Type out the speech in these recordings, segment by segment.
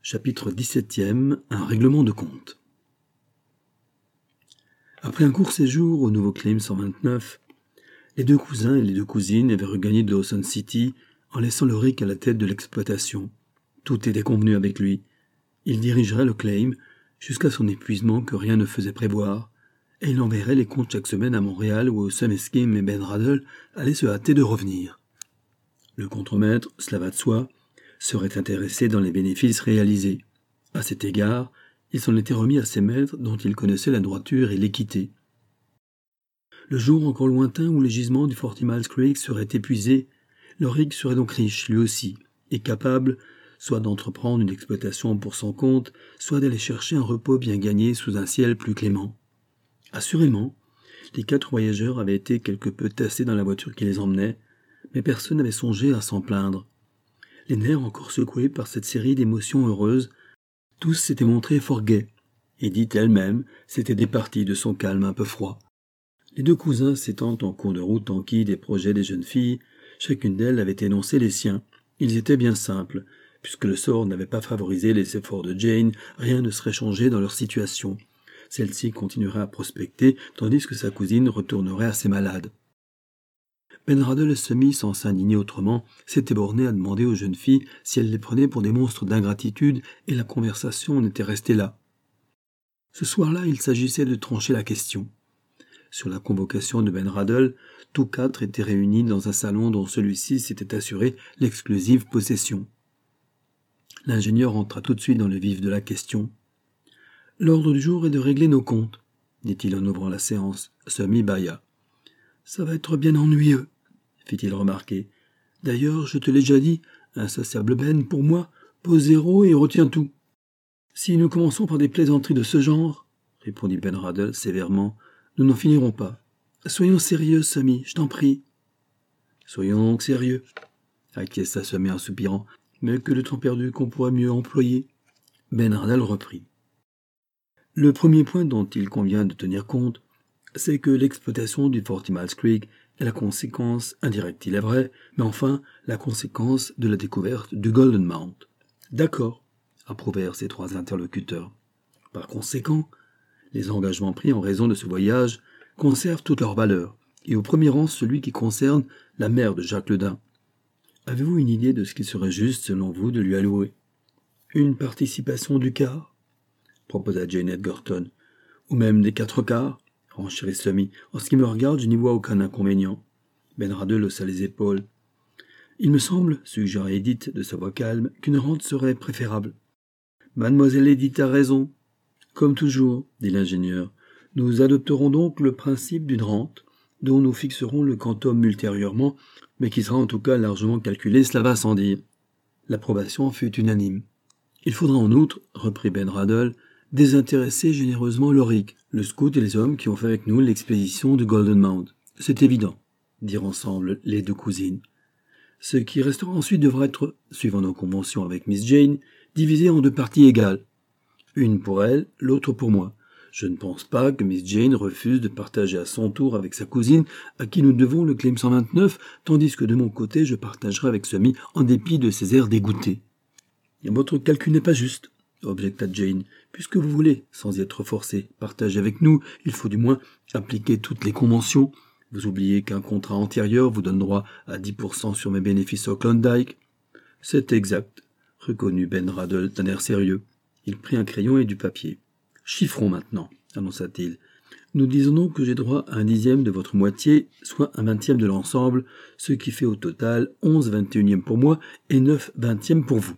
Chapitre 17e. Un règlement de compte. Après un court séjour au nouveau Claim 129, les deux cousins et les deux cousines avaient regagné Dawson City en laissant le Rick à la tête de l'exploitation. Tout était convenu avec lui. Il dirigerait le Claim jusqu'à son épuisement que rien ne faisait prévoir, et il enverrait les comptes chaque semaine à Montréal où Sam Eskim et Ben Radl allaient se hâter de revenir. Le contremaître, cela va de soi, serait intéressé dans les bénéfices réalisés. À cet égard, il s'en était remis à ses maîtres dont il connaissait la droiture et l'équité. Le jour encore lointain où les gisements du Forty Miles Creek seraient épuisés, le Rick serait donc riche, lui aussi, et capable soit d'entreprendre une exploitation pour son compte, soit d'aller chercher un repos bien gagné sous un ciel plus clément. Assurément, les 4 voyageurs avaient été quelque peu tassés dans la voiture qui les emmenait, mais personne n'avait songé à s'en plaindre. Les nerfs encore secoués par cette série d'émotions heureuses, tous s'étaient montrés fort gais. Edith elle-même s'était départie de son calme un peu froid. Les deux cousins s'étant en cours de route enquis des projets des jeunes filles, chacune d'elles avait énoncé les siens. Ils étaient bien simples. Puisque le sort n'avait pas favorisé les efforts de Jane, rien ne serait changé dans leur situation. Celle-ci continuerait à prospecter, tandis que sa cousine retournerait à ses malades. Ben Radl et Semi, sans s'indigner autrement, s'étaient bornés à demander aux jeunes filles si elles les prenaient pour des monstres d'ingratitude, et la conversation en était restée là. Ce soir-là, il s'agissait de trancher la question. Sur la convocation de Ben Radl, tous 4 étaient réunis dans un salon dont celui-ci s'était assuré l'exclusive possession. L'ingénieur entra tout de suite dans le vif de la question. « L'ordre du jour est de régler nos comptes, » dit-il en ouvrant la séance. Semi bâilla. « Ça va être bien ennuyeux, » fit-il remarquer. « D'ailleurs, je te l'ai déjà dit, insatiable Ben, pour moi, pose 0 et retiens tout. »« Si nous commençons par des plaisanteries de ce genre, » répondit Ben Radl sévèrement, « nous n'en finirons pas. Soyons sérieux, Semi, je t'en prie. »« Soyons donc sérieux, » acquiesça Semi en soupirant. Mais que de temps perdu qu'on pourrait mieux employer. Ben Radl reprit. Le premier point dont il convient de tenir compte, c'est que l'exploitation du Forty Miles Creek est la conséquence, indirecte il est vrai, mais enfin la conséquence de la découverte du Golden Mount. D'accord, approuvèrent ces 3 interlocuteurs. Par conséquent, les engagements pris en raison de ce voyage conservent toute leur valeur, et au premier rang celui qui concerne la mère de Jacques Ledin. Avez-vous une idée de ce qu'il serait juste, selon vous, de lui allouer ? Une participation du quart, proposa Jane Edgerton, ou même des 4 quarts, renchérit Semi. En ce qui me regarde, je n'y vois aucun inconvénient. Ben Radl haussa les épaules. Il me semble, suggéra Edith de sa voix calme, qu'une rente serait préférable. Mademoiselle Edith a raison. Comme toujours, dit l'ingénieur, nous adopterons donc le principe d'une rente, dont nous fixerons le quantum ultérieurement, mais qui sera en tout cas largement calculé, cela va sans dire. L'approbation fut unanime. Il faudra en outre, reprit Ben Radl, désintéresser généreusement le Rick, le scout et les hommes qui ont fait avec nous l'expédition du Golden Mount. C'est évident, dirent ensemble les 2 cousines. Ce qui restera ensuite devra être, suivant nos conventions avec Miss Jane, divisé en 2 parties égales. Une pour elle, l'autre pour moi. Je ne pense pas que Miss Jane refuse de partager à son tour avec sa cousine, à qui nous devons le Claim 129, tandis que de mon côté, je partagerai avec Semi en dépit de ses airs dégoûtés. « Votre calcul n'est pas juste, » objecta Jane. « Puisque vous voulez, sans y être forcé, partager avec nous, il faut du moins appliquer toutes les conventions. Vous oubliez qu'un contrat antérieur vous donne droit à 10% sur mes bénéfices au Klondike. »« C'est exact, » reconnut Ben Radl d'un air sérieux. Il prit un crayon et du papier. « Chiffrons maintenant, » annonça-t-il. « Nous disons donc que j'ai droit à 1/10 de votre moitié, soit 1/20 de l'ensemble, ce qui fait au total 11/21 pour moi et 9/20 pour vous. »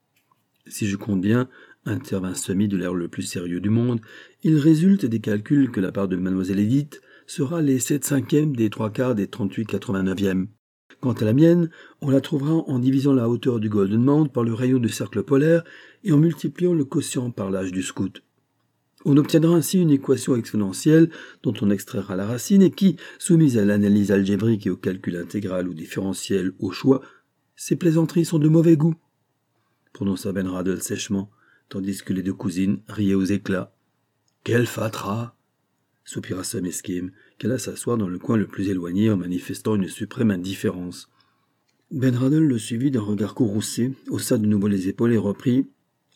Si je compte bien, intervint Semi de l'air le plus sérieux du monde, il résulte des calculs que la part de Mademoiselle Edith sera les 7/5 des 3/4 des 38/89. Quant à la mienne, on la trouvera en divisant la hauteur du Golden Mount par le rayon du cercle polaire et en multipliant le quotient par l'âge du scout. On obtiendra ainsi une équation exponentielle dont on extraira la racine et qui, soumise à l'analyse algébrique et au calcul intégral ou différentiel au choix, ces plaisanteries sont de mauvais goût, prononça Ben Radl sèchement, tandis que les 2 cousines riaient aux éclats. « Quel fatras !» soupira Sam Eskim, qui alla s'asseoir dans le coin le plus éloigné en manifestant une suprême indifférence. Ben Radl le suivit d'un regard courroucé, haussa de nouveau les épaules et reprit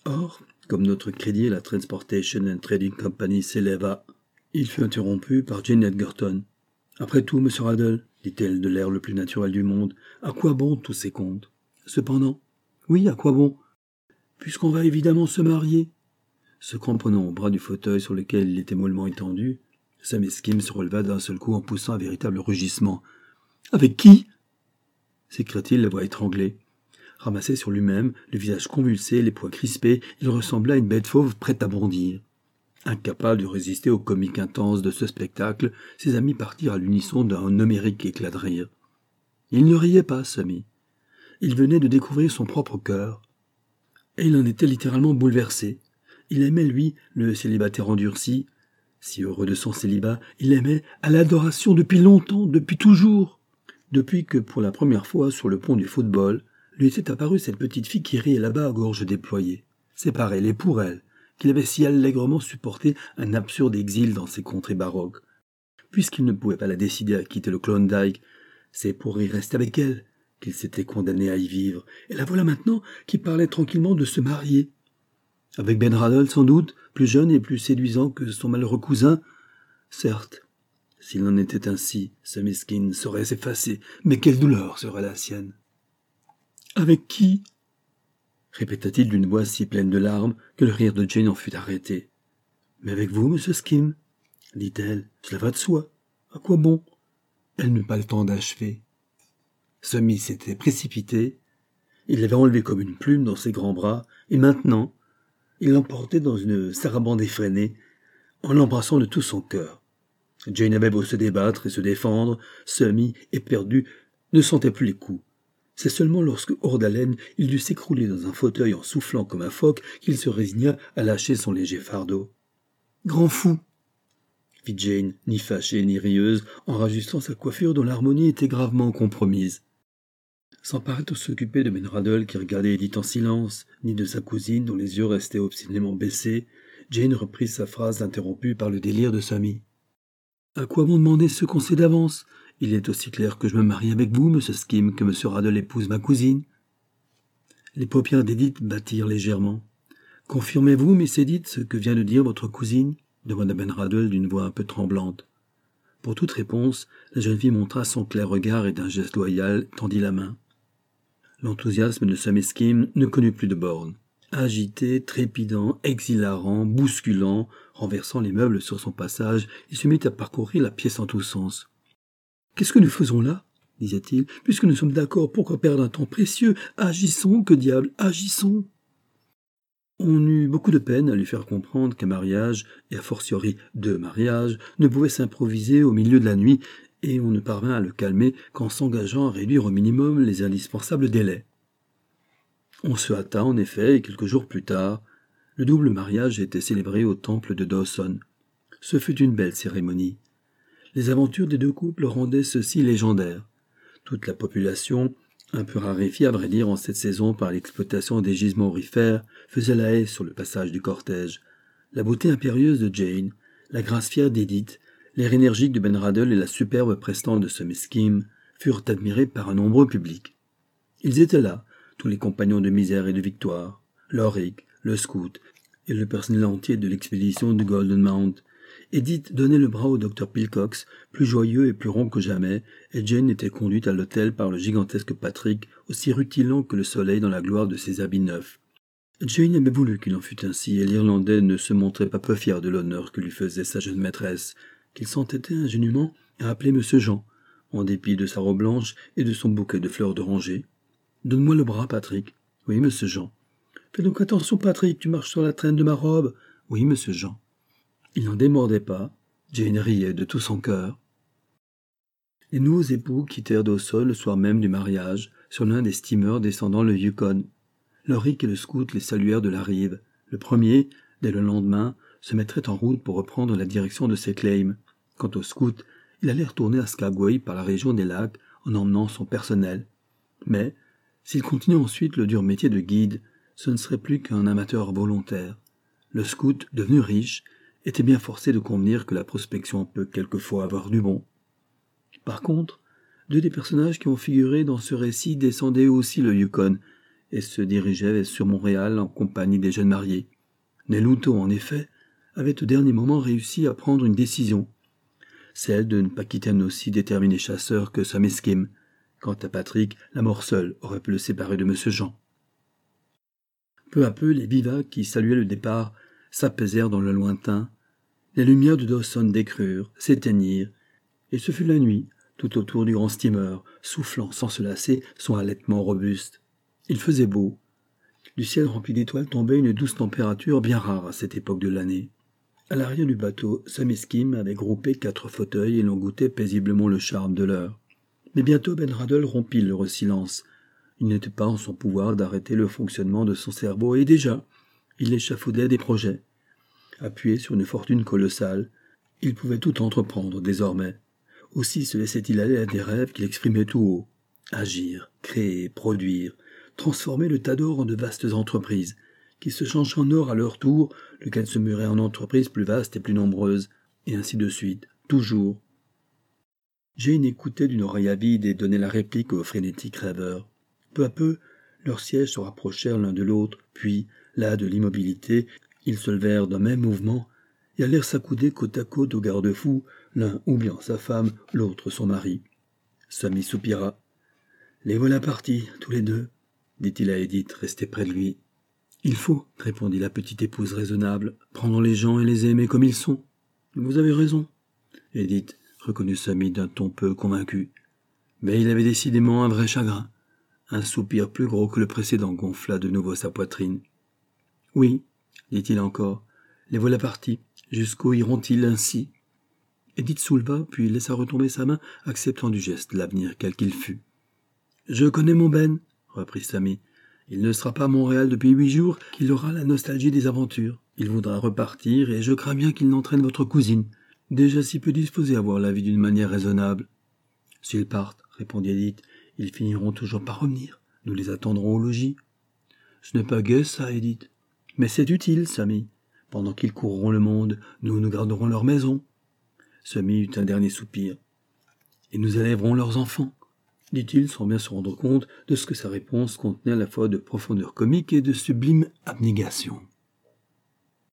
Or, comme notre crédit à la Transportation and Trading Company s'élève à... Il fut interrompu par Jane Edgerton. « Après tout, Monsieur Raddle, dit-elle de l'air le plus naturel du monde, à quoi bon tous ces contes ? Cependant, oui, à quoi bon ? Puisqu'on va évidemment se marier. » Se cramponnant au bras du fauteuil sur lequel il était mollement étendu, Sammy Skim se releva d'un seul coup en poussant un véritable rugissement. « Avec qui ?» s'écria-t-il, la voix étranglée. Ramassé sur lui-même, le visage convulsé, les poings crispés, il ressemblait à une bête fauve prête à bondir. Incapable de résister au comique intense de ce spectacle, ses amis partirent à l'unisson d'un homérique éclat de rire. Il ne riait pas, Sammy. Il venait de découvrir son propre cœur. Et il en était littéralement bouleversé. Il aimait, lui, le célibataire endurci. Si heureux de son célibat, il aimait à l'adoration depuis longtemps, depuis toujours. Depuis que, pour la première fois, sur le pont du football, lui était apparue cette petite fille qui riait là-bas à gorge déployée. C'est par elle et pour elle qu'il avait si allègrement supporté un absurde exil dans ces contrées baroques. Puisqu'il ne pouvait pas la décider à quitter le Klondike, c'est pour y rester avec elle qu'il s'était condamné à y vivre. Et la voilà maintenant qui parlait tranquillement de se marier. Avec Ben Raddle, sans doute, plus jeune et plus séduisant que son malheureux cousin. Certes, s'il en était ainsi, Sammy Skim saurait s'effacer, mais quelle douleur serait la sienne. « Avec qui ?» répéta-t-il d'une voix si pleine de larmes que le rire de Jane en fut arrêté. « Mais avec vous, monsieur Skim ?» dit-elle. « Cela va de soi. À quoi bon ?» Elle n'eut pas le temps d'achever. Sammy s'était précipité. Il l'avait enlevé comme une plume dans ses grands bras, et maintenant, il l'emportait dans une sarabande effrénée, en l'embrassant de tout son cœur. Jane avait beau se débattre et se défendre, Sammy, éperdu, ne sentait plus les coups. C'est seulement lorsque, hors d'haleine, il dut s'écrouler dans un fauteuil en soufflant comme un phoque qu'il se résigna à lâcher son léger fardeau. « Grand fou !» fit Jane, ni fâchée ni rieuse, en rajustant sa coiffure dont l'harmonie était gravement compromise. Sans paraître s'occuper de Ben Raddle qui regardait Edith en silence, ni de sa cousine dont les yeux restaient obstinément baissés, Jane reprit sa phrase interrompue par le délire de Sammy. « À quoi bon demander ce qu'on sait d'avance ? Il est aussi clair que je me marie avec vous, monsieur Skim, que monsieur Raddle épouse ma cousine. » Les paupières d'Edith battirent légèrement. « Confirmez-vous, Miss Edith, ce que vient de dire votre cousine ?» demanda Ben Raddle d'une voix un peu tremblante. Pour toute réponse, la jeune fille montra son clair regard et d'un geste loyal tendit la main. L'enthousiasme de Sammy Skim ne connut plus de bornes. Agité, trépidant, exhilarant, bousculant, renversant les meubles sur son passage, il se mit à parcourir la pièce en tous sens. « Qu'est-ce que nous faisons là ?» disait-il. « Puisque nous sommes d'accord, pourquoi perdre un temps précieux ? Agissons, que diable, agissons !» On eut beaucoup de peine à lui faire comprendre qu'un mariage, et a fortiori deux mariages, ne pouvait s'improviser au milieu de la nuit, et on ne parvint à le calmer qu'en s'engageant à réduire au minimum les indispensables délais. On se hâta en effet, et quelques jours plus tard, le double mariage était célébré au temple de Dawson. Ce fut une belle cérémonie. Les aventures des deux couples rendaient ceci légendaire. Toute la population, un peu raréfiée à vrai dire en cette saison par l'exploitation des gisements aurifères, faisait la haie sur le passage du cortège. La beauté impérieuse de Jane, la grâce fière d'Edith, l'air énergique de Ben Raddle et la superbe prestance de Sammy Skim furent admirés par un nombreux public. Ils étaient là, tous les compagnons de misère et de victoire, Lorick, le scout et le personnel entier de l'expédition du Golden Mount. Edith donnait le bras au docteur Pilcox, plus joyeux et plus rond que jamais, et Jane était conduite à l'hôtel par le gigantesque Patrick, aussi rutilant que le soleil dans la gloire de ses habits neufs. Jane avait voulu qu'il en fût ainsi, et l'Irlandais ne se montrait pas peu fier de l'honneur que lui faisait sa jeune maîtresse, qu'il s'entêtait ingénument à appeler Monsieur Jean, en dépit de sa robe blanche et de son bouquet de fleurs d'oranger. « Donne-moi le bras, Patrick. »« Oui, Monsieur Jean. »« Fais donc attention, Patrick, tu marches sur la traîne de ma robe. »« Oui, Monsieur Jean. » Il n'en démordait pas. Jane riait de tout son cœur. Les nouveaux époux quittèrent Dawson le soir même du mariage, sur l'un des steamers descendant le Yukon. Lorick et le scout les saluèrent de la rive. Le premier, dès le lendemain, se mettrait en route pour reprendre la direction de ses claims. Quant au scout, il allait retourner à Skagway par la région des lacs en emmenant son personnel. Mais, s'il continuait ensuite le dur métier de guide, ce ne serait plus qu'un amateur volontaire. Le scout, devenu riche, était bien forcé de convenir que la prospection peut quelquefois avoir du bon. Par contre, deux des personnages qui ont figuré dans ce récit descendaient aussi le Yukon, et se dirigeait sur Montréal en compagnie des jeunes mariés. Nelluto, en effet, avait au dernier moment réussi à prendre une décision, celle de ne pas quitter un aussi déterminé chasseur que Sammy Skim. Quant à Patrick, la mort seule aurait pu le séparer de M. Jean. Peu à peu, les vivacs qui saluaient le départ s'apaisèrent dans le lointain, les lumières de Dawson décrurent, s'éteignirent, et ce fut la nuit, tout autour du grand steamer, soufflant sans se lasser son halètement robuste. Il faisait beau. Du ciel rempli d'étoiles tombait une douce température bien rare à cette époque de l'année. À l'arrière du bateau, Sammy Skim avait groupé 4 fauteuils et l'on goûtait paisiblement le charme de l'heure. Mais bientôt Ben Radl rompit le silence. Il n'était pas en son pouvoir d'arrêter le fonctionnement de son cerveau et déjà, il échafaudait des projets. Appuyé sur une fortune colossale, il pouvait tout entreprendre désormais. Aussi se laissait-il aller à des rêves qu'il exprimait tout haut. Agir, créer, produire, transformer le tas d'or en de vastes entreprises, qui se changent en or à leur tour, lequel se muerait en entreprises plus vastes et plus nombreuses, et ainsi de suite, toujours. Jane écoutait d'une oreille avide et donnait la réplique aux frénétiques rêveurs. Peu à peu, leurs sièges se rapprochèrent l'un de l'autre, puis, là de l'immobilité, ils se levèrent d'un même mouvement et allèrent s'accouder côte à côte au garde-fou, l'un oubliant sa femme, l'autre son mari. Sammy soupira. « Les voilà partis, tous les deux, » dit-il à Edith, restée près de lui. « Il faut, » répondit la petite épouse raisonnable, « prendre les gens et les aimer comme ils sont. Vous avez raison. » Edith reconnut Sammy d'un ton peu convaincu. Mais il avait décidément un vrai chagrin. Un soupir plus gros que le précédent gonfla de nouveau sa poitrine. « Oui, » dit-il encore, « les voilà partis. Jusqu'où iront-ils ainsi ?» Edith souleva, puis laissa retomber sa main, acceptant du geste l'avenir quel qu'il fût. « Je connais mon Ben, » reprit Sammy. « Il ne sera pas à Montréal depuis 8 jours qu'il aura la nostalgie des aventures. Il voudra repartir, et je crains bien qu'il n'entraîne votre cousine, déjà si peu disposée à voir la vie d'une manière raisonnable. »« S'ils partent, » répondit Edith, « ils finiront toujours par revenir. Nous les attendrons au logis. »« Ce n'est pas gai, ça, Edith. Mais c'est utile, Sammy. Pendant qu'ils courront le monde, nous garderons leur maison. » Sammy eut un dernier soupir. « Et nous élèverons leurs enfants, » dit-il sans bien se rendre compte de ce que sa réponse contenait à la fois de profondeur comique et de sublime abnégation.